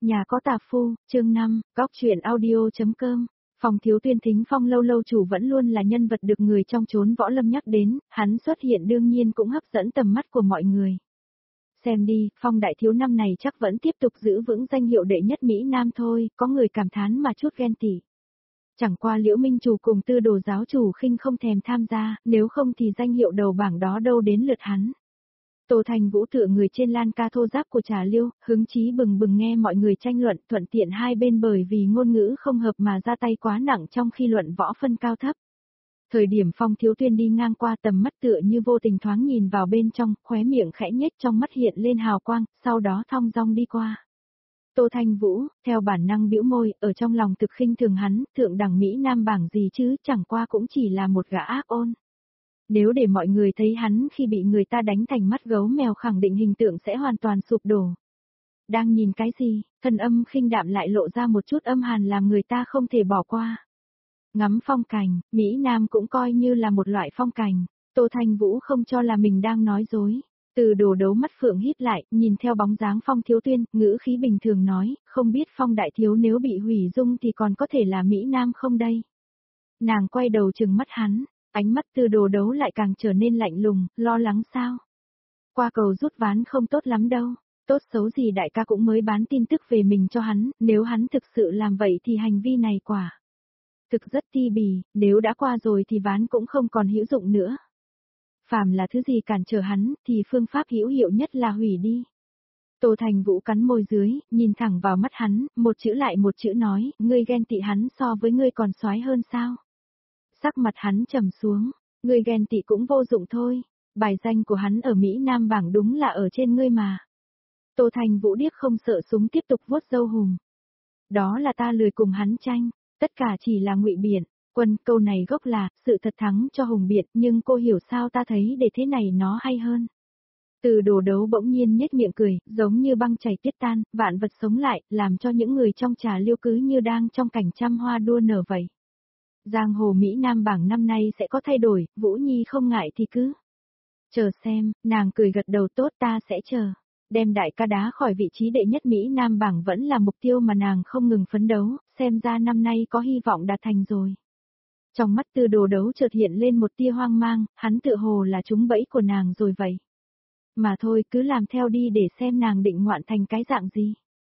Nhà có tạp phu, chương 5, góc chuyện audio.com. Phong Thiếu Tuyên Thính Phong lâu lâu chủ vẫn luôn là nhân vật được người trong chốn võ lâm nhắc đến, hắn xuất hiện đương nhiên cũng hấp dẫn tầm mắt của mọi người. Xem đi, Phong đại thiếu năm này chắc vẫn tiếp tục giữ vững danh hiệu đệ nhất Mỹ Nam thôi, có người cảm thán mà chút ghen tị. Chẳng qua Liễu Minh chủ cùng Tư Đồ giáo chủ khinh không thèm tham gia, nếu không thì danh hiệu đầu bảng đó đâu đến lượt hắn. Tô Thành Vũ tựa người trên lan ca thô giáp của Trà Liêu, hứng chí bừng bừng nghe mọi người tranh luận, thuận tiện hai bên bởi vì ngôn ngữ không hợp mà ra tay quá nặng trong khi luận võ phân cao thấp. Thời điểm Phong Thiếu Tuyên đi ngang qua tầm mắt tựa như vô tình thoáng nhìn vào bên trong, khóe miệng khẽ nhếch trong mắt hiện lên hào quang, sau đó thong dong đi qua. Tô Thanh Vũ, theo bản năng bĩu môi, ở trong lòng thực khinh thường hắn, thượng đẳng Mỹ Nam bảng gì chứ, chẳng qua cũng chỉ là một gã ác ôn. Nếu để mọi người thấy hắn khi bị người ta đánh thành mắt gấu mèo khẳng định hình tượng sẽ hoàn toàn sụp đổ. Đang nhìn cái gì, thân âm khinh đạm lại lộ ra một chút âm hàn làm người ta không thể bỏ qua. Ngắm phong cảnh, Mỹ Nam cũng coi như là một loại phong cảnh, Tô Thanh Vũ không cho là mình đang nói dối. Từ Đồ Đấu mắt phượng híp lại, nhìn theo bóng dáng Phong Thiếu Tuyên, ngữ khí bình thường nói, không biết Phong đại thiếu nếu bị hủy dung thì còn có thể là Mỹ Nam không đây. Nàng quay đầu trừng mắt hắn. Ánh mắt Từ Đồ Đấu lại càng trở nên lạnh lùng, lo lắng sao? Qua cầu rút ván không tốt lắm đâu, tốt xấu gì đại ca cũng mới bán tin tức về mình cho hắn, nếu hắn thực sự làm vậy thì hành vi này quả thực rất ti bì, nếu đã qua rồi thì ván cũng không còn hữu dụng nữa. Phàm là thứ gì cản trở hắn thì phương pháp hữu hiệu nhất là hủy đi. Tô Thành Vũ cắn môi dưới, nhìn thẳng vào mắt hắn, một chữ lại một chữ nói, ngươi ghen tị hắn so với ngươi còn soái hơn sao? Sắc mặt hắn trầm xuống, ngươi ghen tị cũng vô dụng thôi, bài danh của hắn ở Mỹ Nam bảng đúng là ở trên ngươi mà. Tô Thành Vũ điếc không sợ súng tiếp tục vuốt râu hùm. Đó là ta lười cùng hắn tranh, tất cả chỉ là ngụy biện, Quân câu này gốc là, sự thật thắng cho hùng biện, nhưng cô hiểu sao ta thấy để thế này nó hay hơn. Từ Đồ Đấu bỗng nhiên nhếch miệng cười, giống như băng chảy tiết tan, vạn vật sống lại, làm cho những người trong Trà Liêu cứ như đang trong cảnh trăm hoa đua nở vậy. Giang hồ Mỹ Nam bảng năm nay sẽ có thay đổi, Vũ Nhi không ngại thì cứ chờ xem, nàng cười gật đầu tốt ta sẽ chờ. Đem đại ca đá khỏi vị trí đệ nhất Mỹ Nam bảng vẫn là mục tiêu mà nàng không ngừng phấn đấu, xem ra năm nay có hy vọng đạt thành rồi. Trong mắt Từ Đồ Đấu chợt hiện lên một tia hoang mang, hắn tự hồ là trúng bẫy của nàng rồi vậy. Mà thôi cứ làm theo đi để xem nàng định ngoạn thành cái dạng gì.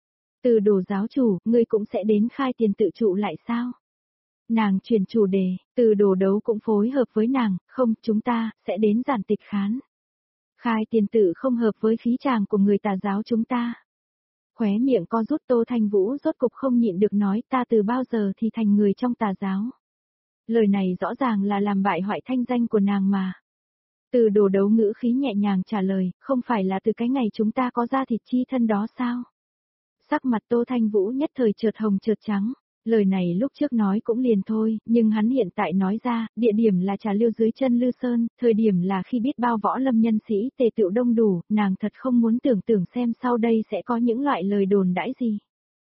Từ Đồ giáo chủ, ngươi cũng sẽ đến khai tiền tự trụ lại sao? Nàng chuyển chủ đề, Từ Đồ Đấu cũng phối hợp với nàng, không, chúng ta, sẽ đến giản tịch khán. Khai tiền tự không hợp với khí tràng của người tà giáo chúng ta. Khóe miệng co rút Tô Thanh Vũ rốt cục không nhịn được nói ta từ bao giờ thì thành người trong tà giáo. Lời này rõ ràng là làm bại hoại thanh danh của nàng mà. Từ Đồ Đấu ngữ khí nhẹ nhàng trả lời, không phải là từ cái ngày chúng ta có ra thịt chi thân đó sao? Sắc mặt Tô Thanh Vũ nhất thời chợt hồng chợt trắng. Lời này lúc trước nói cũng liền thôi, nhưng hắn hiện tại nói ra, địa điểm là Trà Liêu dưới chân Lư Sơn, thời điểm là khi biết bao võ lâm nhân sĩ tề tựu đông đủ, nàng thật không muốn tưởng tượng xem sau đây sẽ có những loại lời đồn đãi gì.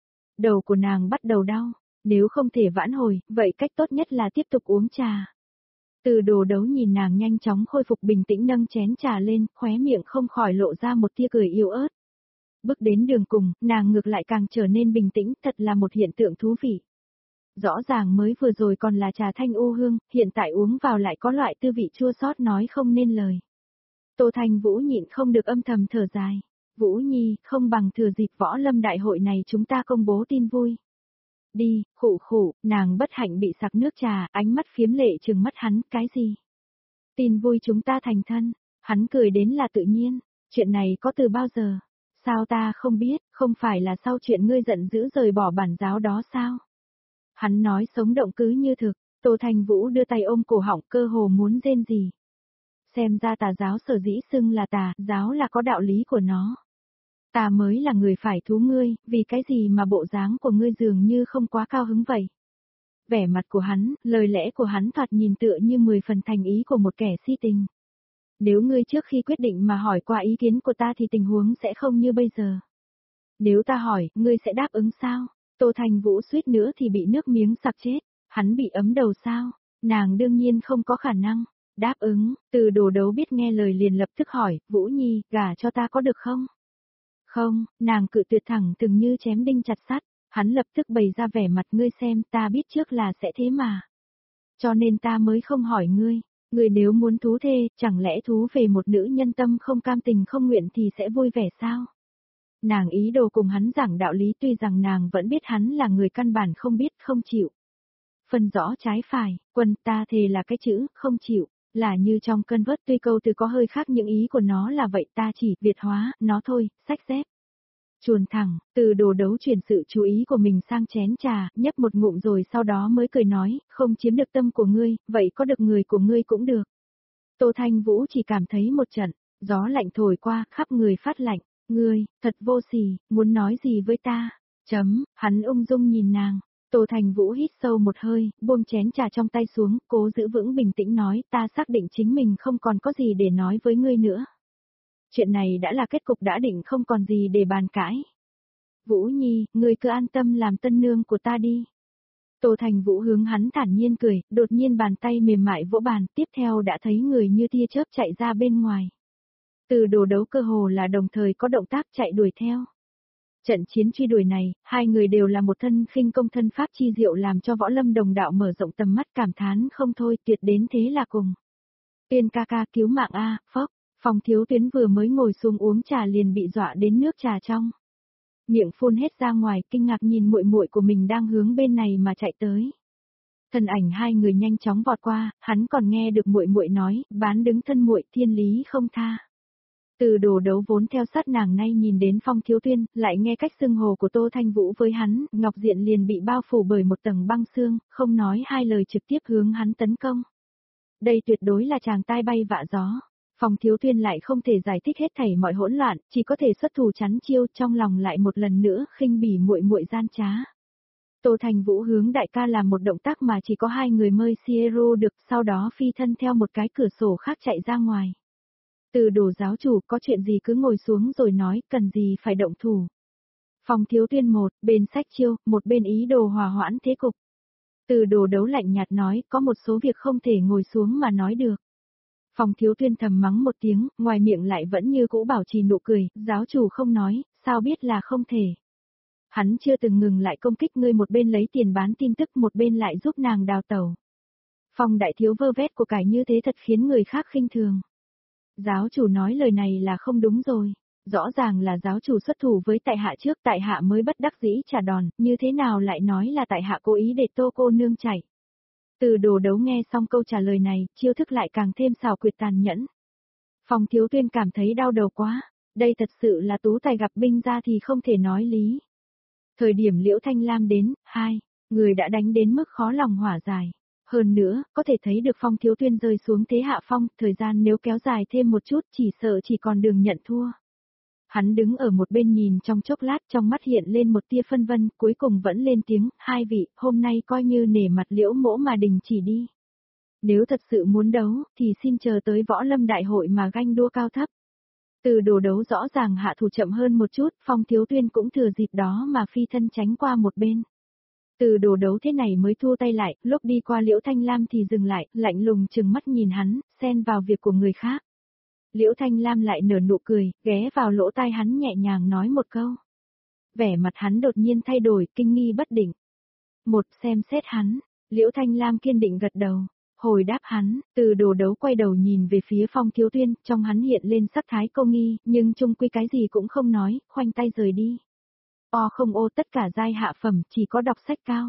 Đầu của nàng bắt đầu đau, nếu không thể vãn hồi, vậy cách tốt nhất là tiếp tục uống trà. Từ Đồ Đấu nhìn nàng nhanh chóng khôi phục bình tĩnh nâng chén trà lên, khóe miệng không khỏi lộ ra một tia cười yếu ớt. Bước đến đường cùng, nàng ngược lại càng trở nên bình tĩnh, thật là một hiện tượng thú vị. Rõ ràng mới vừa rồi còn là trà thanh u hương, hiện tại uống vào lại có loại tư vị chua xót nói không nên lời. Tô Thanh Vũ nhịn không được âm thầm thở dài. Vũ Nhi, không bằng thừa dịp võ lâm đại hội này chúng ta công bố tin vui. Đi, khụ khụ, nàng bất hạnh bị sặc nước trà, ánh mắt phiếm lệ trừng mắt hắn, cái gì? Tin vui chúng ta thành thân, hắn cười đến là tự nhiên, chuyện này có từ bao giờ? Sao ta không biết, không phải là sau chuyện ngươi giận dữ rời bỏ bản giáo đó sao? Hắn nói sống động cứ như thực, Tô Thanh Vũ đưa tay ôm cổ họng cơ hồ muốn rên gì. Xem ra tà giáo sở dĩ xưng là tà, giáo là có đạo lý của nó. Ta mới là người phải thú ngươi, vì cái gì mà bộ dáng của ngươi dường như không quá cao hứng vậy. Vẻ mặt của hắn, lời lẽ của hắn thoạt nhìn tựa như 10 phần thành ý của một kẻ si tình. Nếu ngươi trước khi quyết định mà hỏi qua ý kiến của ta thì tình huống sẽ không như bây giờ. Nếu ta hỏi, ngươi sẽ đáp ứng sao? Tô Thành Vũ suýt nữa thì bị nước miếng sặc chết, hắn bị ấm đầu sao? Nàng đương nhiên không có khả năng. Đáp ứng, Từ Đồ Đấu biết nghe lời liền lập tức hỏi, Vũ Nhi, gả cho ta có được không? Không, nàng cự tuyệt thẳng từng như chém đinh chặt sắt, hắn lập tức bày ra vẻ mặt ngươi xem ta biết trước là sẽ thế mà. Cho nên ta mới không hỏi ngươi nếu muốn thú thê, chẳng lẽ thú về một nữ nhân tâm không cam tình không nguyện thì sẽ vui vẻ sao? Nàng ý đồ cùng hắn giảng đạo lý tuy rằng nàng vẫn biết hắn là người căn bản không biết không chịu. Phân rõ trái phải, Quân ta thề là cái chữ, không chịu, là như trong cơn vớt tuy câu từ có hơi khác những ý của nó là vậy ta chỉ Việt hóa, nó thôi, sách dép. Chuồn thẳng, Từ Đồ đấu chuyển sự chú ý của mình sang chén trà, nhấp một ngụm rồi sau đó mới cười nói, không chiếm được tâm của ngươi, vậy có được người của ngươi cũng được. Tô Thanh Vũ chỉ cảm thấy một trận, gió lạnh thổi qua, khắp người phát lạnh, ngươi, thật vô sỉ, muốn nói gì với ta? Hắn ung dung nhìn nàng. Tô Thành Vũ hít sâu một hơi, buông chén trà trong tay xuống, cố giữ vững bình tĩnh nói, ta xác định chính mình không còn có gì để nói với ngươi nữa. Chuyện này đã là kết cục đã định không còn gì để bàn cãi. Vũ Nhi, ngươi cứ an tâm làm tân nương của ta đi. Tô Thành Vũ hướng hắn thản nhiên cười, đột nhiên bàn tay mềm mại vỗ bàn, tiếp theo đã thấy người như tia chớp chạy ra bên ngoài. Từ Đồ đấu cơ hồ là đồng thời có động tác chạy đuổi theo. Trận chiến truy đuổi này, hai người đều là một thân khinh công thân pháp chi diệu làm cho võ lâm đồng đạo mở rộng tầm mắt cảm thán không thôi tuyệt đến thế là cùng. Tuyên ca ca cứu mạng a, phốc, Phong Thiếu Tuyến vừa mới ngồi xuống uống trà liền bị dọa đến nước trà trong. Miệng phun hết ra ngoài kinh ngạc nhìn muội muội của mình đang hướng bên này mà chạy tới. Thân ảnh hai người nhanh chóng vọt qua, hắn còn nghe được muội muội nói, bán đứng thân muội thiên lý không tha. Từ Đồ đấu vốn theo sát nàng nay nhìn đến Phong Thiếu Tuyên, lại nghe cách xưng hồ của Tô Thanh Vũ với hắn, Ngọc Diện liền bị bao phủ bởi một tầng băng xương, không nói hai lời trực tiếp hướng hắn tấn công. Đây tuyệt đối là chàng tai bay vạ gió. Phong Thiếu Tuyên lại không thể giải thích hết thảy mọi hỗn loạn, chỉ có thể xuất thủ chắn chiêu, trong lòng lại một lần nữa khinh bỉ muội muội gian trá. Tô Thành Vũ hướng đại ca làm một động tác mà chỉ có hai người mới Sierra được, sau đó phi thân theo một cái cửa sổ khác chạy ra ngoài. Từ Đồ giáo chủ có chuyện gì cứ ngồi xuống rồi nói, cần gì phải động thủ. Phong Thiếu Tuyên một bên sách chiêu, một bên ý đồ hòa hoãn thế cục. Từ Đồ đấu lạnh nhạt nói, có một số việc không thể ngồi xuống mà nói được. Phong Thiếu Tuyên thầm mắng một tiếng, ngoài miệng lại vẫn như cũ bảo trì nụ cười, giáo chủ không nói, sao biết là không thể. Hắn chưa từng ngừng lại công kích ngươi, một bên lấy tiền bán tin tức, một bên lại giúp nàng đào tẩu. Phong đại thiếu vơ vét của cải như thế thật khiến người khác khinh thường. Giáo chủ nói lời này là không đúng rồi. Rõ ràng là giáo chủ xuất thủ với tại hạ trước, tại hạ mới bất đắc dĩ trả đòn, như thế nào lại nói là tại hạ cố ý để Tô cô nương chạy. Từ Đồ đấu nghe xong câu trả lời này, chiêu thức lại càng thêm xảo quyệt tàn nhẫn. Phong Thiếu Tuyên cảm thấy đau đầu quá, đây thật sự là tú tài gặp binh ra thì không thể nói lý. Thời điểm Liễu Thanh Lam đến, người đã đánh đến mức khó lòng hòa giải. Hơn nữa, có thể thấy được Phong Thiếu Tuyên rơi xuống thế hạ phong, thời gian nếu kéo dài thêm một chút chỉ sợ chỉ còn đường nhận thua. Hắn đứng ở một bên nhìn trong chốc lát, trong mắt hiện lên một tia phân vân, cuối cùng vẫn lên tiếng, hai vị, hôm nay coi như nể mặt Liễu mỗ mà đình chỉ đi. Nếu thật sự muốn đấu, thì xin chờ tới võ lâm đại hội mà ganh đua cao thấp. Từ Đồ đấu rõ ràng hạ thủ chậm hơn một chút, Phong Thiếu Tuyên cũng thừa dịp đó mà phi thân tránh qua một bên. Từ Đồ đấu thế này mới thu tay lại, lúc đi qua Liễu Thanh Lam thì dừng lại, lạnh lùng trừng mắt nhìn hắn, xen vào việc của người khác. Liễu Thanh Lam lại nở nụ cười, ghé vào lỗ tai hắn nhẹ nhàng nói một câu. Vẻ mặt hắn đột nhiên thay đổi, kinh nghi bất định. Một xem xét hắn, Liễu Thanh Lam kiên định gật đầu. Hồi đáp hắn, Từ Đồ đấu quay đầu nhìn về phía Phong Thiếu Tuyên, trong hắn hiện lên sắc thái câu nghi, nhưng chung quy cái gì cũng không nói, khoanh tay rời đi. Không ô tất cả giai hạ phẩm, chỉ có đọc sách cao.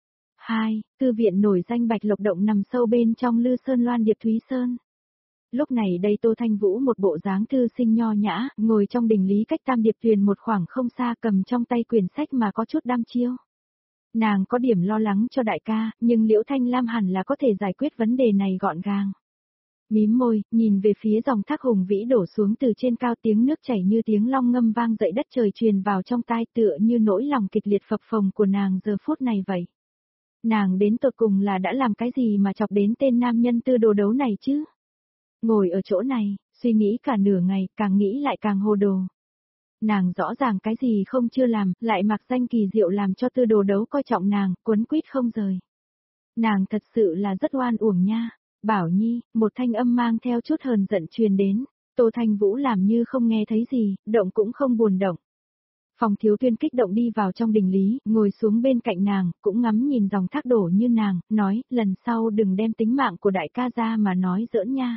2. Thư viện nổi danh Bạch Lộc Động nằm sâu bên trong Lư Sơn Loan Điệp Thúy Sơn. Lúc này đây Tô Thanh Vũ một bộ dáng thư sinh nho nhã, ngồi trong đình lý cách Tam Điệp Tuyền một khoảng không xa, cầm trong tay quyển sách mà có chút đăm chiêu. Nàng có điểm lo lắng cho đại ca, nhưng Liễu Thanh Lam hẳn là có thể giải quyết vấn đề này gọn gàng. Mím môi, nhìn về phía dòng thác hùng vĩ đổ xuống từ trên cao, tiếng nước chảy như tiếng long ngâm vang dậy đất trời, truyền vào trong tai tựa như nỗi lòng kịch liệt phập phồng của nàng giờ phút này vậy. Nàng đến tột cùng là đã làm cái gì mà chọc đến tên nam nhân Từ Đồ đấu này chứ? Ngồi ở chỗ này, suy nghĩ cả nửa ngày, càng nghĩ lại càng hồ đồ. Nàng rõ ràng cái gì không chưa làm, lại mặc danh kỳ diệu làm cho Từ Đồ đấu coi trọng nàng, quấn quýt không rời. Nàng thật sự là rất oan uổng nha. Bảo Nhi, một thanh âm mang theo chút hờn giận truyền đến. Tô Thanh Vũ làm như không nghe thấy gì, động cũng không buồn động. Phong Thiếu Tuyên kích động đi vào trong đình lý, ngồi xuống bên cạnh nàng, cũng ngắm nhìn dòng thác đổ như nàng, nói, lần sau đừng đem tính mạng của đại ca ra mà nói giỡn nha.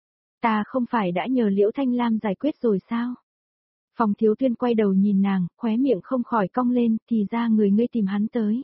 Ta không phải đã nhờ Liễu Thanh Lam giải quyết rồi sao? Phong Thiếu Tuyên quay đầu nhìn nàng, khóe miệng không khỏi cong lên, thì ra người ngươi tìm hắn tới.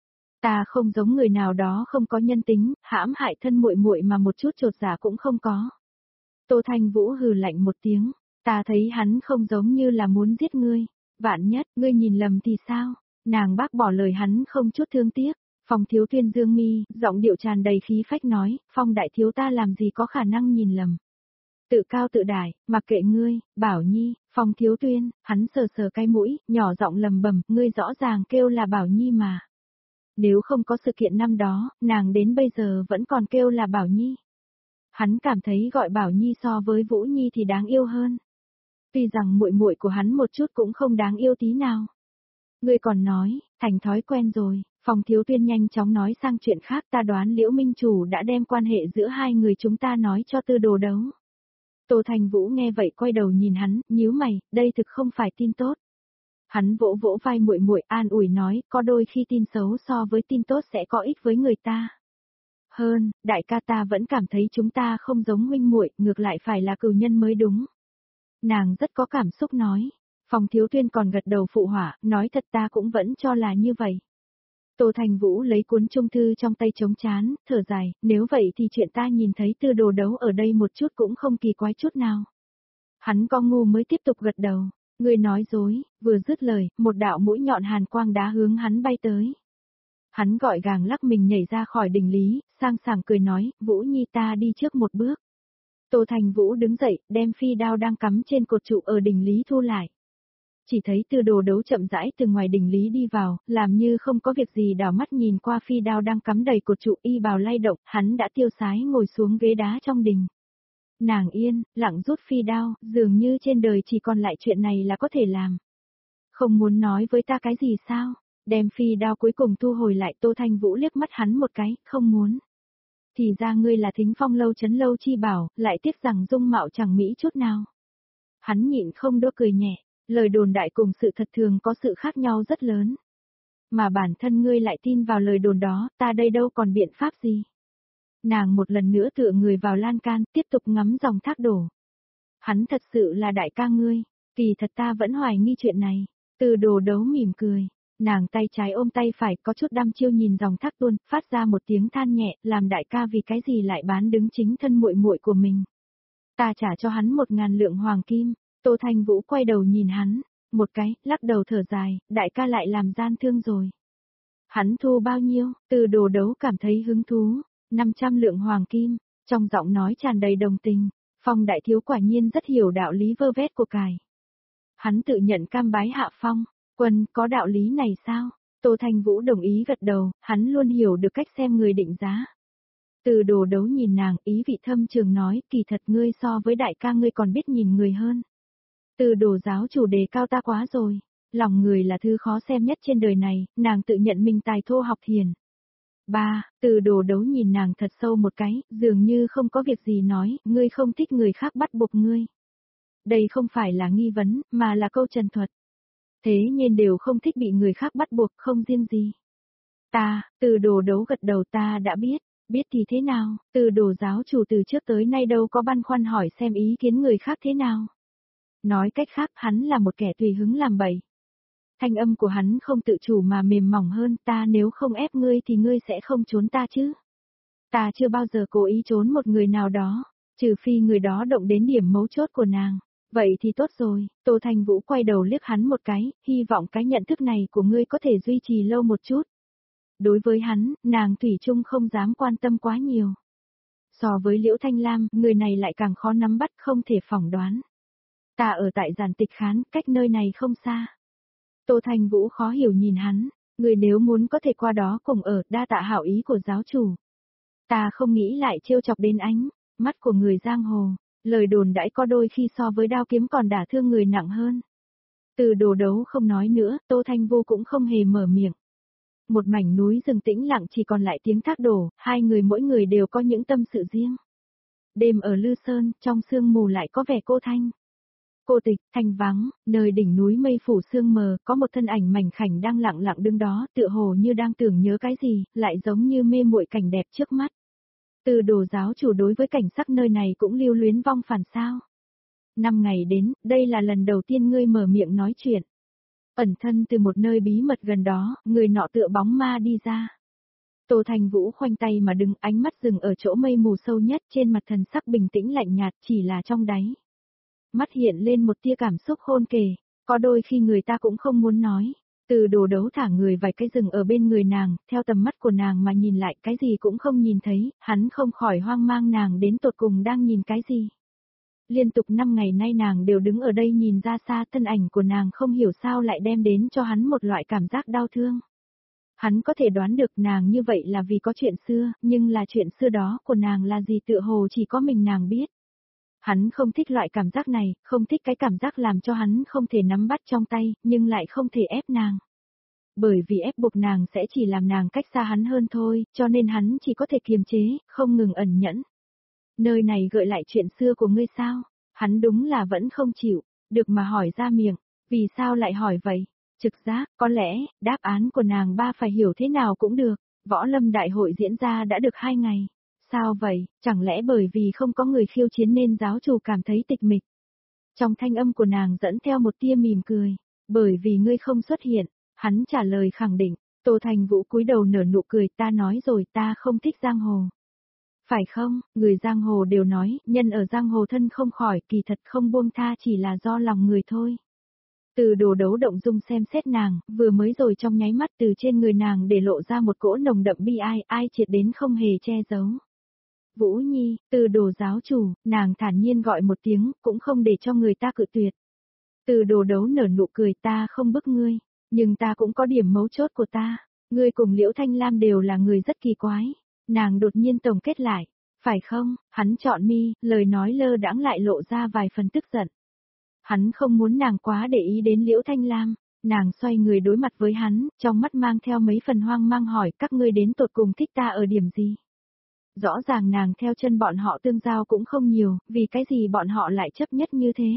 Ta không giống người nào đó không có nhân tính, hãm hại thân muội muội mà một chút chột dạ cũng không có. Tô Thanh Vũ hừ lạnh một tiếng, ta thấy hắn không giống như là muốn giết ngươi. Vạn nhất, ngươi nhìn lầm thì sao? Nàng bác bỏ lời hắn không chút thương tiếc. Phong Thiếu Tuyên dương mi, giọng điệu tràn đầy khí phách nói, Phong đại thiếu ta làm gì có khả năng nhìn lầm. Tự cao tự đại, mặc kệ ngươi, Bảo Nhi, Phong Thiếu Tuyên, hắn sờ sờ cái mũi, nhỏ giọng lầm bầm, ngươi rõ ràng kêu là Bảo Nhi mà. Nếu không có sự kiện năm đó, nàng đến bây giờ vẫn còn kêu là Bảo Nhi. Hắn cảm thấy gọi Bảo Nhi so với Vũ Nhi thì đáng yêu hơn. Tuy rằng muội muội của hắn một chút cũng không đáng yêu tí nào. Ngươi còn nói, thành thói quen rồi, Phong Thiếu Tuyên nhanh chóng nói sang chuyện khác, ta đoán Liễu Minh Chủ đã đem quan hệ giữa hai người chúng ta nói cho Tư Đồ Đấu. Tô Thành Vũ nghe vậy quay đầu nhìn hắn, nhíu mày, đây thực không phải tin tốt. Hắn vỗ vỗ vai muội muội an ủi nói, có đôi khi tin xấu so với tin tốt sẽ có ích với người ta. Hơn, đại ca ta vẫn cảm thấy chúng ta không giống huynh muội, ngược lại phải là cừu nhân mới đúng. Nàng rất có cảm xúc nói. Phong Thiếu Tuyên còn gật đầu phụ họa, nói thật ta cũng vẫn cho là như vậy. Tô Thành Vũ lấy cuốn chung thư trong tay chống chán, thở dài, nếu vậy thì chuyện ta nhìn thấy Tư Đồ Đấu ở đây một chút cũng không kỳ quái chút nào. Hắn co ngu mới tiếp tục gật đầu, người nói dối, vừa dứt lời, một đạo mũi nhọn hàn quang đá hướng hắn bay tới. Hắn gọi gàng lắc mình nhảy ra khỏi đình lý, sang sảng cười nói, Vũ Nhi ta đi trước một bước. Tô Thành Vũ đứng dậy, đem phi đao đang cắm trên cột trụ ở đình lý thu lại. Chỉ thấy Tư Đồ Đấu chậm rãi từ ngoài đình lý đi vào, làm như không có việc gì đảo mắt nhìn qua phi đao đang cắm đầy cột trụ y bào lay động, hắn đã tiêu sái ngồi xuống ghế đá trong đình. Nàng yên, lặng rút phi đao, dường như trên đời chỉ còn lại chuyện này là có thể làm. Không muốn nói với ta cái gì sao? Đem phi đao cuối cùng thu hồi lại, Tô Thanh Vũ liếc mắt hắn một cái, không muốn. Thì ra ngươi là Thính Phong lâu trấn lâu chi bảo, lại tiếc rằng dung mạo chẳng mỹ chút nào. Hắn nhịn không đỡ cười nhẹ, lời đồn đại cùng sự thật thường có sự khác nhau rất lớn. Mà bản thân ngươi lại tin vào lời đồn đó, ta đây đâu còn biện pháp gì. Nàng một lần nữa tựa người vào lan can, tiếp tục ngắm dòng thác đổ. Hắn thật sự là đại ca ngươi, kỳ thật ta vẫn hoài nghi chuyện này. Từ Đồ Đấu mỉm cười, nàng tay trái ôm tay phải có chút đăm chiêu nhìn dòng thác tuôn, phát ra một tiếng than nhẹ, làm đại ca vì cái gì lại bán đứng chính thân muội muội của mình. Ta trả cho hắn 1.000 lượng hoàng kim. Tô Thanh Vũ quay đầu nhìn hắn, một cái, lắc đầu thở dài, đại ca lại làm gian thương rồi. Hắn thu bao nhiêu? Từ Đồ Đấu cảm thấy hứng thú, 500 lượng hoàng kim, trong giọng nói tràn đầy đồng tình. Phong đại thiếu quả nhiên rất hiểu đạo lý vơ vét của cải. Hắn tự nhận cam bái hạ phong, quân có đạo lý này sao? Tô Thanh Vũ đồng ý gật đầu, hắn luôn hiểu được cách xem người định giá. Từ Đồ Đấu nhìn nàng, ý vị thâm trường nói, kỳ thật ngươi so với đại ca ngươi còn biết nhìn người hơn. Từ Đồ giáo chủ đề cao ta quá rồi, lòng người là thứ khó xem nhất trên đời này, nàng tự nhận mình tài thô học hiền. Từ Đồ Đấu nhìn nàng thật sâu một cái, dường như không có việc gì nói, ngươi không thích người khác bắt buộc ngươi. Đây không phải là nghi vấn, mà là câu trần thuật. Thế nhiên đều không thích bị người khác bắt buộc, không riêng gì. Từ Đồ Đấu gật đầu, ta đã biết thì thế nào, Từ Đồ giáo chủ từ trước tới nay đâu có băn khoăn hỏi xem ý kiến người khác thế nào. Nói cách khác, hắn là một kẻ tùy hứng làm bậy. Thanh âm của hắn không tự chủ mà mềm mỏng hơn, ta nếu không ép ngươi thì ngươi sẽ không trốn ta chứ. Ta chưa bao giờ cố ý trốn một người nào đó, trừ phi người đó động đến điểm mấu chốt của nàng. Vậy thì tốt rồi, Tô Thanh Vũ quay đầu liếc hắn một cái, hy vọng cái nhận thức này của ngươi có thể duy trì lâu một chút. Đối với hắn, nàng thủy chung không dám quan tâm quá nhiều. So với Liễu Thanh Lam, người này lại càng khó nắm bắt, không thể phỏng đoán. Ta ở tại Giản Tịch Khán, cách nơi này không xa. Tô Thanh Vũ khó hiểu nhìn hắn, người nếu muốn có thể qua đó cùng ở, đa tạ hảo ý của giáo chủ. Ta không nghĩ lại trêu chọc đến ánh mắt của người giang hồ, lời đồn đãi có đôi khi so với đao kiếm còn đả thương người nặng hơn. Từ Đồ Đấu không nói nữa, Tô Thanh Vũ cũng không hề mở miệng. Một mảnh núi rừng tĩnh lặng chỉ còn lại tiếng thác đổ, hai người mỗi người đều có những tâm sự riêng. Đêm ở Lư Sơn, trong sương mù lại có vẻ cô thanh. Cô tịch, thanh vắng, nơi đỉnh núi mây phủ sương mờ, có một thân ảnh mảnh khảnh đang lặng lặng đứng đó, tựa hồ như đang tưởng nhớ cái gì, lại giống như mê muội cảnh đẹp trước mắt. Từ Đồ giáo chủ đối với cảnh sắc nơi này cũng lưu luyến vong phản sao. 5 ngày đến, đây là lần đầu tiên ngươi mở miệng nói chuyện. Ẩn thân từ một nơi bí mật gần đó, người nọ tựa bóng ma đi ra. Tô Thành Vũ khoanh tay mà đứng, ánh mắt dừng ở chỗ mây mù sâu nhất, trên mặt thần sắc bình tĩnh lạnh nhạt, chỉ là trong đáy. Mắt hiện lên một tia cảm xúc khôn kể, có đôi khi người ta cũng không muốn nói. Từ Đồ đấu thả người vài cái rừng ở bên người nàng, theo tầm mắt của nàng mà nhìn lại cái gì cũng không nhìn thấy, hắn không khỏi hoang mang nàng đến tột cùng đang nhìn cái gì. Liên tục 5 ngày nay nàng đều đứng ở đây nhìn ra xa, thân ảnh của nàng không hiểu sao lại đem đến cho hắn một loại cảm giác đau thương. Hắn có thể đoán được nàng như vậy là vì có chuyện xưa, nhưng là chuyện xưa đó của nàng là gì tựa hồ chỉ có mình nàng biết. Hắn không thích loại cảm giác này, không thích cái cảm giác làm cho hắn không thể nắm bắt trong tay, nhưng lại không thể ép nàng. Bởi vì ép buộc nàng sẽ chỉ làm nàng cách xa hắn hơn thôi, cho nên hắn chỉ có thể kiềm chế, không ngừng ẩn nhẫn. Nơi này gợi lại chuyện xưa của ngươi sao? Hắn đúng là vẫn không chịu, được mà hỏi ra miệng, vì sao lại hỏi vậy? Trực giác, có lẽ, đáp án của nàng ba phải hiểu thế nào cũng được, võ lâm đại hội diễn ra đã được 2 ngày. Sao vậy, chẳng lẽ bởi vì không có người khiêu chiến nên giáo chủ cảm thấy tịch mịch? Trong thanh âm của nàng dẫn theo một tia mỉm cười, bởi vì ngươi không xuất hiện, hắn trả lời khẳng định, Tô Thành Vũ cúi đầu nở nụ cười, ta nói rồi ta không thích giang hồ. Phải không, người giang hồ đều nói, nhân ở giang hồ thân không khỏi, kỳ thật không buông tha chỉ là do lòng người thôi. Từ Đồ đấu động dung xem xét nàng, vừa mới rồi trong nháy mắt từ trên người nàng để lộ ra một cỗ nồng đậm bi ai triệt đến không hề che giấu. Vũ Nhi, Từ Đồ giáo chủ, nàng thản nhiên gọi một tiếng, cũng không để cho người ta cự tuyệt. Từ Đồ đấu nở nụ cười, ta không bức ngươi, nhưng ta cũng có điểm mấu chốt của ta, ngươi cùng Liễu Thanh Lam đều là người rất kỳ quái. Nàng đột nhiên tổng kết lại, phải không, hắn chọn mi, lời nói lơ đãng lại lộ ra vài phần tức giận. Hắn không muốn nàng quá để ý đến Liễu Thanh Lam, nàng xoay người đối mặt với hắn, trong mắt mang theo mấy phần hoang mang hỏi các ngươi đến tột cùng thích ta ở điểm gì. Rõ ràng nàng theo chân bọn họ tương giao cũng không nhiều, vì cái gì bọn họ lại chấp nhất như thế.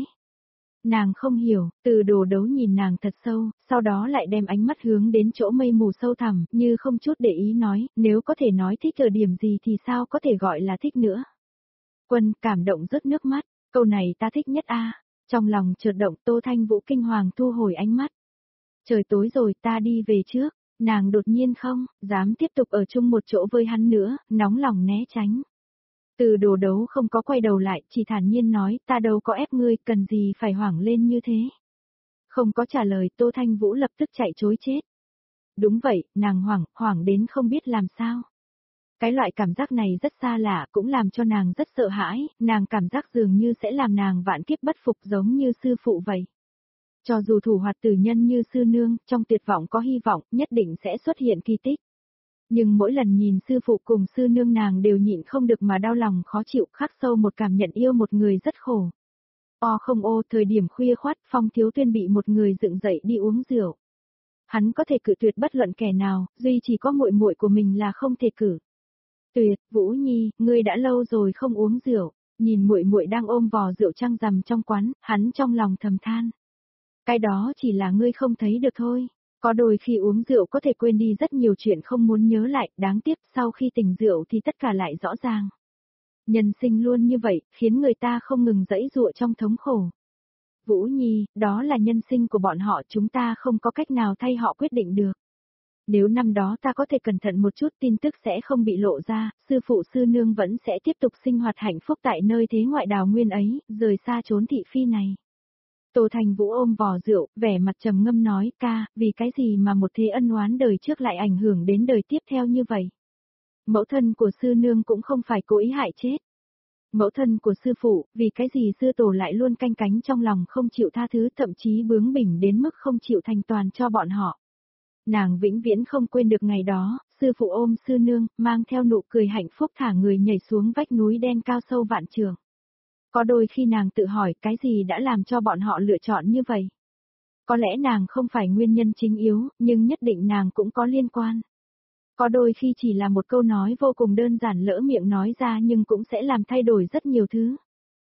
Nàng không hiểu, Từ Đồ đấu nhìn nàng thật sâu, sau đó lại đem ánh mắt hướng đến chỗ mây mù sâu thẳm, như không chút để ý nói, nếu có thể nói thích ở điểm gì thì sao có thể gọi là thích nữa. Quân cảm động rớt nước mắt, câu này ta thích nhất a. Trong lòng chợt động, Tô Thanh Vũ kinh hoàng thu hồi ánh mắt. Trời tối rồi, ta đi về trước. Nàng đột nhiên không dám tiếp tục ở chung một chỗ với hắn nữa, nóng lòng né tránh. Từ Đồ đấu không có quay đầu lại, chỉ thản nhiên nói, ta đâu có ép ngươi, cần gì phải hoảng lên như thế. Không có trả lời, Tô Thanh Vũ lập tức chạy trối chết. Đúng vậy, nàng hoảng đến không biết làm sao. Cái loại cảm giác này rất xa lạ, cũng làm cho nàng rất sợ hãi, nàng cảm giác dường như sẽ làm nàng vạn kiếp bất phục giống như sư phụ vậy. Cho dù thủ hoạt tử nhân như sư nương, trong tuyệt vọng có hy vọng, nhất định sẽ xuất hiện kỳ tích. Nhưng mỗi lần nhìn sư phụ cùng sư nương nàng đều nhịn không được mà đau lòng khó chịu, khắc sâu một cảm nhận yêu một người rất khổ. Không thời điểm khuya khoắt, Phong Thiếu Tuyên bị một người dựng dậy đi uống rượu. Hắn có thể cự tuyệt bất luận kẻ nào, duy chỉ có muội muội của mình là không thể cử. Tuyệt, Vũ Nhi, ngươi đã lâu rồi không uống rượu, nhìn muội muội đang ôm vò rượu trăng rằm trong quán, hắn trong lòng thầm than. Cái đó chỉ là ngươi không thấy được thôi. Có đôi khi uống rượu có thể quên đi rất nhiều chuyện không muốn nhớ lại, đáng tiếc sau khi tỉnh rượu thì tất cả lại rõ ràng. Nhân sinh luôn như vậy, khiến người ta không ngừng giãy giụa trong thống khổ. Vũ Nhi, đó là nhân sinh của bọn họ, chúng ta không có cách nào thay họ quyết định được. Nếu năm đó ta có thể cẩn thận một chút, tin tức sẽ không bị lộ ra, sư phụ sư nương vẫn sẽ tiếp tục sinh hoạt hạnh phúc tại nơi thế ngoại đào nguyên ấy, rời xa chốn thị phi này. Tô Thành Vũ ôm vò rượu, vẻ mặt trầm ngâm nói, ca, vì cái gì mà một thế ân oán đời trước lại ảnh hưởng đến đời tiếp theo như vậy? Mẫu thân của sư nương cũng không phải cố ý hại chết. Mẫu thân của sư phụ, vì cái gì sư tổ lại luôn canh cánh trong lòng không chịu tha thứ, thậm chí bướng bỉnh đến mức không chịu thành toàn cho bọn họ. Nàng vĩnh viễn không quên được ngày đó, sư phụ ôm sư nương, mang theo nụ cười hạnh phúc thả người nhảy xuống vách núi đen cao sâu vạn trượng. Có đôi khi nàng tự hỏi cái gì đã làm cho bọn họ lựa chọn như vậy. Có lẽ nàng không phải nguyên nhân chính yếu, nhưng nhất định nàng cũng có liên quan. Có đôi khi chỉ là một câu nói vô cùng đơn giản lỡ miệng nói ra nhưng cũng sẽ làm thay đổi rất nhiều thứ.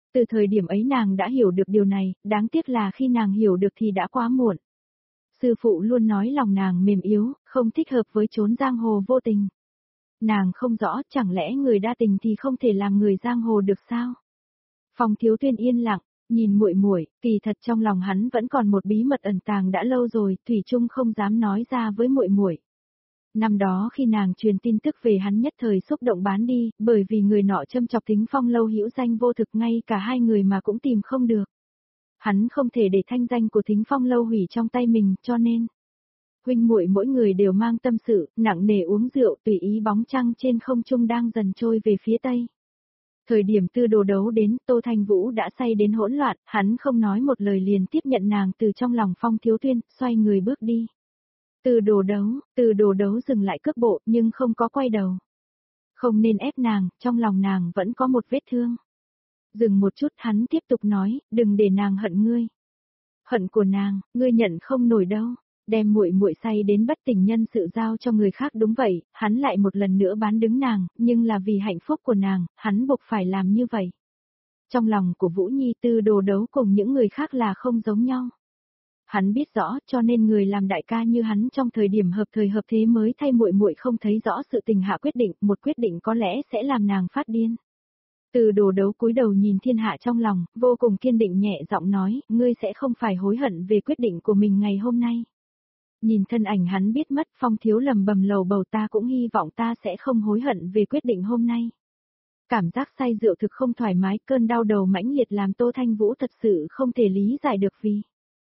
Từ thời điểm ấy nàng đã hiểu được điều này, đáng tiếc là khi nàng hiểu được thì đã quá muộn. Sư phụ luôn nói lòng nàng mềm yếu, không thích hợp với chốn giang hồ vô tình. Nàng không rõ, chẳng lẽ người đa tình thì không thể làm người giang hồ được sao? Phong Thiếu Tuyên yên lặng, nhìn muội muội, kỳ thật trong lòng hắn vẫn còn một bí mật ẩn tàng đã lâu rồi, thủy chung không dám nói ra với muội muội. Năm đó khi nàng truyền tin tức về hắn nhất thời xúc động bán đi, bởi vì người nọ châm chọc Thính Phong Lâu hữu danh vô thực, ngay cả hai người mà cũng tìm không được. Hắn không thể để thanh danh của Thính Phong Lâu hủy trong tay mình, cho nên huynh muội mỗi người đều mang tâm sự, nặng nề uống rượu, tùy ý bóng trăng trên không trung đang dần trôi về phía tây. Thời điểm Tư Đồ Đấu đến, Tô Thanh Vũ đã say đến hỗn loạn, hắn không nói một lời liền tiếp nhận nàng từ trong lòng Phong Thiếu Tuyên, xoay người bước đi. Từ Đồ Đấu dừng lại cước bộ nhưng không có quay đầu. Không nên ép nàng, trong lòng nàng vẫn có một vết thương. Dừng một chút hắn tiếp tục nói, đừng để nàng hận ngươi. Hận của nàng, ngươi nhận không nổi đâu. Đem muội muội say đến bất tỉnh nhân sự giao cho người khác, đúng vậy, hắn lại một lần nữa bán đứng nàng, nhưng là vì hạnh phúc của nàng, hắn buộc phải làm như vậy. Trong lòng của Vũ Nhi Tư Đồ Đấu cùng những người khác là không giống nhau. Hắn biết rõ, cho nên người làm đại ca như hắn trong thời điểm hợp thời hợp thế mới thay muội muội không thấy rõ sự tình hạ quyết định, một quyết định có lẽ sẽ làm nàng phát điên. Tư Đồ Đấu cúi đầu nhìn thiên hạ trong lòng, vô cùng kiên định nhẹ giọng nói, ngươi sẽ không phải hối hận về quyết định của mình ngày hôm nay. Nhìn thân ảnh hắn biết mất, Phong Thiếu lầm bầm lầu bầu, ta cũng hy vọng ta sẽ không hối hận về quyết định hôm nay. Cảm giác say rượu thực không thoải mái, cơn đau đầu mãnh liệt làm Tô Thanh Vũ thật sự không thể lý giải được vì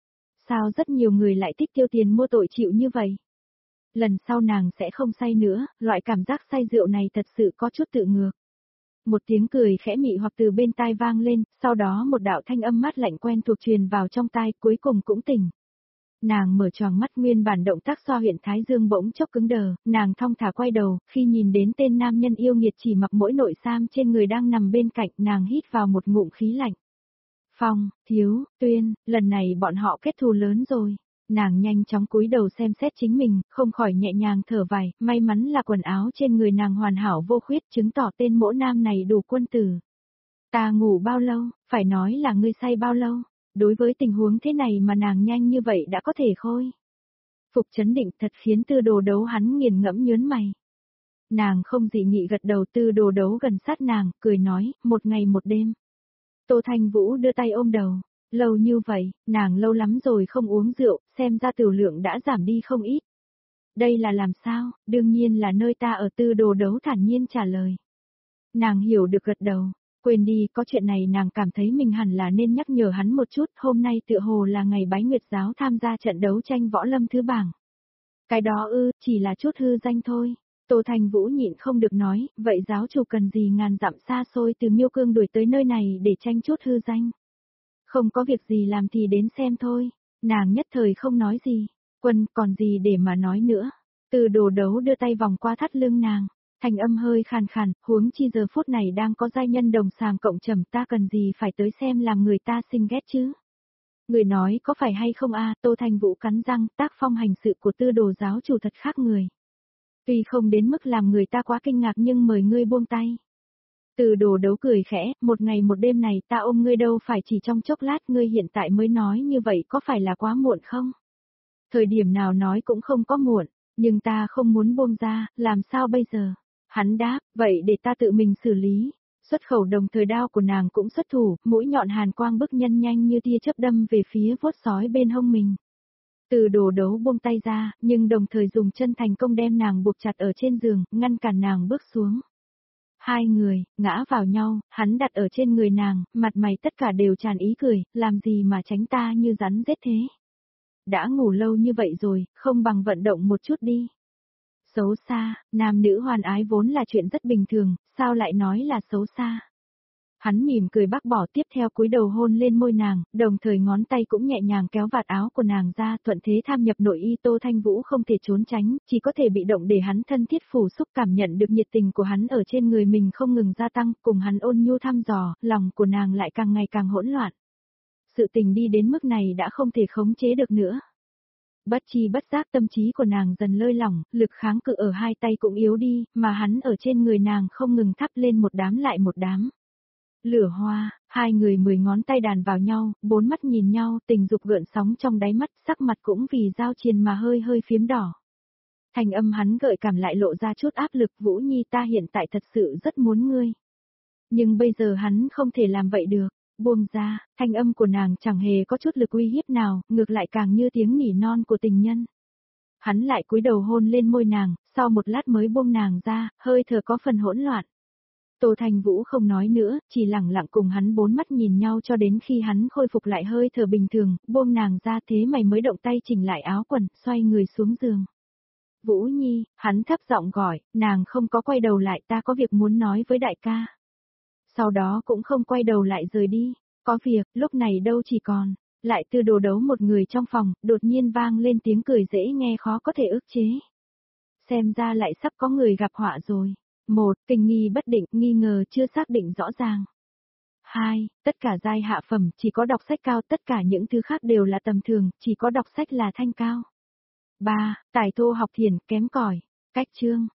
sao rất nhiều người lại thích tiêu tiền mua tội chịu như vậy. Lần sau nàng sẽ không say nữa, loại cảm giác say rượu này thật sự có chút tự ngược. Một tiếng cười khẽ mị hoặc từ bên tai vang lên, sau đó một đạo thanh âm mát lạnh quen thuộc truyền vào trong tai, cuối cùng cũng tỉnh. Nàng mở tròn mắt, nguyên bản động tác xoa huyệt thái dương bỗng chốc cứng đờ, nàng thong thả quay đầu, khi nhìn đến tên nam nhân yêu nghiệt chỉ mặc mỗi nội sam trên người đang nằm bên cạnh, nàng hít vào một ngụm khí lạnh. Phong, Thiếu, Tuyên, lần này bọn họ kết thù lớn rồi. Nàng nhanh chóng cúi đầu xem xét chính mình, không khỏi nhẹ nhàng thở vài, may mắn là quần áo trên người nàng hoàn hảo vô khuyết, chứng tỏ tên mỗ nam này đủ quân tử. Ta ngủ bao lâu, phải nói là ngươi say bao lâu? Đối với tình huống thế này mà nàng nhanh như vậy đã có thể khôi phục chấn định, thật khiến Tư Đồ Đấu hắn nghiền ngẫm nhớn mày. Nàng không dị nghị gật đầu. Tư Đồ Đấu gần sát nàng, cười nói, một ngày một đêm. Tô Thanh Vũ đưa tay ôm đầu, lâu như vậy, nàng lâu lắm rồi không uống rượu, xem ra tiểu lượng đã giảm đi không ít. Đây là làm sao, đương nhiên là nơi ta ở. Tư Đồ Đấu thản nhiên trả lời. Nàng hiểu được gật đầu. Quên đi, có chuyện này nàng cảm thấy mình hẳn là nên nhắc nhở hắn một chút, hôm nay tựa hồ là ngày Bái Nguyệt giáo tham gia trận đấu tranh võ lâm thứ bảng. Cái đó chỉ là chút hư danh thôi. Tô Thanh Vũ nhịn không được nói, vậy giáo chủ cần gì ngàn dặm xa xôi từ Miêu Cương đuổi tới nơi này để tranh chút hư danh. Không có việc gì làm thì đến xem thôi. Nàng nhất thời không nói gì. Quân, còn gì để mà nói nữa. Từ Đồ Đấu đưa tay vòng qua thắt lưng nàng. Thanh âm hơi khàn khàn, huống chi giờ phút này đang có giai nhân đồng sàng cộng trầm, ta cần gì phải tới xem làm người ta sinh ghét chứ. Người nói có phải hay không a? Tô Thanh Vũ cắn răng, tác phong hành sự của Tư Đồ giáo chủ thật khác người. Tuy không đến mức làm người ta quá kinh ngạc nhưng mời ngươi buông tay. Tư Đồ Đấu cười khẽ, một ngày một đêm này ta ôm ngươi đâu phải chỉ trong chốc lát, ngươi hiện tại mới nói như vậy có phải là quá muộn không? Thời điểm nào nói cũng không có muộn, nhưng ta không muốn buông ra, làm sao bây giờ? Hắn đáp, vậy để ta tự mình xử lý. Xuất khẩu đồng thời đao của nàng cũng xuất thủ, mũi nhọn hàn quang bức nhân nhanh như tia chớp đâm về phía vuốt sói bên hông mình. Từ Đồ Đấu buông tay ra, nhưng đồng thời dùng chân thành công đem nàng buộc chặt ở trên giường, ngăn cản nàng bước xuống. Hai người, ngã vào nhau, hắn đặt ở trên người nàng, mặt mày tất cả đều tràn ý cười, làm gì mà tránh ta như rắn rết thế. Đã ngủ lâu như vậy rồi, không bằng vận động một chút đi. Xấu xa, nam nữ hoàn ái vốn là chuyện rất bình thường, sao lại nói là xấu xa. Hắn mỉm cười bác bỏ, tiếp theo cúi đầu hôn lên môi nàng, đồng thời ngón tay cũng nhẹ nhàng kéo vạt áo của nàng ra, thuận thế tham nhập nội y. Tô Thanh Vũ không thể trốn tránh, chỉ có thể bị động để hắn thân thiết phủ xúc, cảm nhận được nhiệt tình của hắn ở trên người mình không ngừng gia tăng, cùng hắn ôn nhu thăm dò, lòng của nàng lại càng ngày càng hỗn loạn. Sự tình đi đến mức này đã không thể khống chế được nữa. Bất chi bất giác tâm trí của nàng dần lơi lỏng, lực kháng cự ở hai tay cũng yếu đi, mà hắn ở trên người nàng không ngừng thắp lên một đám lại một đám. Lửa hoa, hai người 10 ngón tay đàn vào nhau, 4 mắt nhìn nhau, tình dục gợn sóng trong đáy mắt, sắc mặt cũng vì giao triền mà hơi hơi phiếm đỏ. Thanh âm hắn gợi cảm lại lộ ra chút áp lực, Vũ Nhi ta hiện tại thật sự rất muốn ngươi. Nhưng bây giờ hắn không thể làm vậy được, buông ra, thanh âm của nàng chẳng hề có chút lực uy hiếp nào, ngược lại càng như tiếng nỉ non của tình nhân. Hắn lại cúi đầu hôn lên môi nàng, sau một lát mới buông nàng ra, hơi thở có phần hỗn loạn. Tô Thành Vũ không nói nữa, chỉ lẳng lặng cùng hắn 4 mắt nhìn nhau cho đến khi hắn khôi phục lại hơi thở bình thường, buông nàng ra thế mày mới động tay chỉnh lại áo quần, xoay người xuống giường. Vũ Nhi, hắn thấp giọng gọi, nàng không có quay đầu lại, ta có việc muốn nói với đại ca. Sau đó cũng không quay đầu lại rời đi, có việc, lúc này đâu chỉ còn, lại Tư Đồ Đấu một người trong phòng, đột nhiên vang lên tiếng cười dễ nghe khó có thể ức chế. Xem ra lại sắp có người gặp họa rồi. 1. Tình nghi bất định, nghi ngờ chưa xác định rõ ràng. 2. Tất cả giai hạ phẩm, chỉ có đọc sách cao, tất cả những thứ khác đều là tầm thường, chỉ có đọc sách là thanh cao. 3. Tài thô học thiền, kém cỏi. Cách chương